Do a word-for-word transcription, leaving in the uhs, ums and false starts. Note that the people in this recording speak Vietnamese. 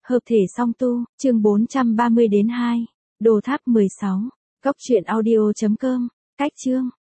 Hợp thể song tu, chương bốn trăm ba mươi đến hai. Đồ tháp mười sáu. Cốc truyện audio chấm com. Cách chương.